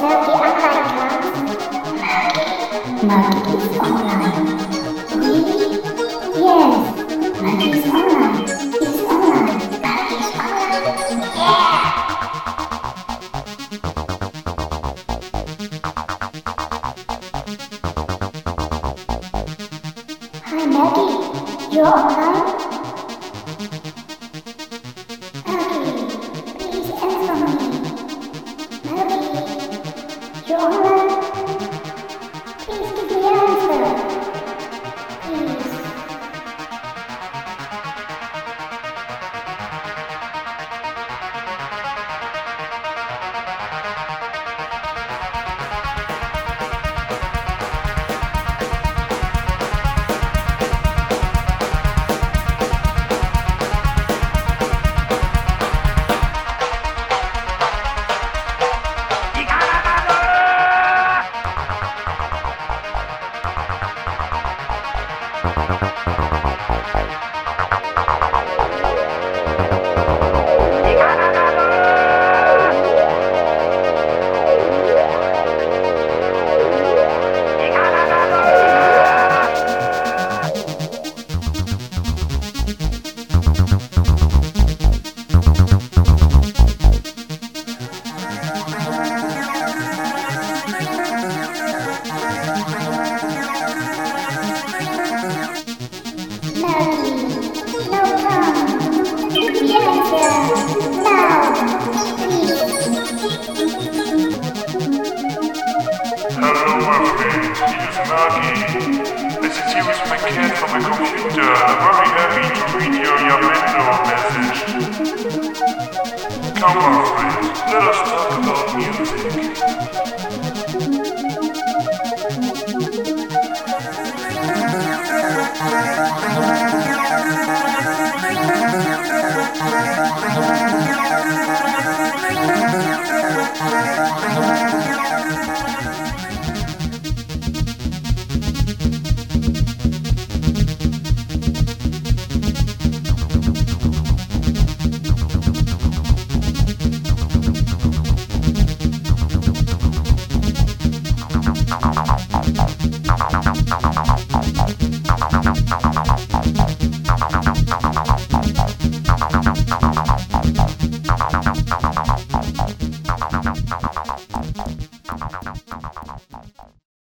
Market is online. Really? Yes. Market is online. It's online. Market is online. Yeah. Hi Maggie, you're online? Maggie, please answer me. Maggie, you're online? Please give me an answer. Please. Hello, my friend. It is Maggie. This is Use my cat from my computer. Very happy to read your message. Come, my friend. Let us talk about music.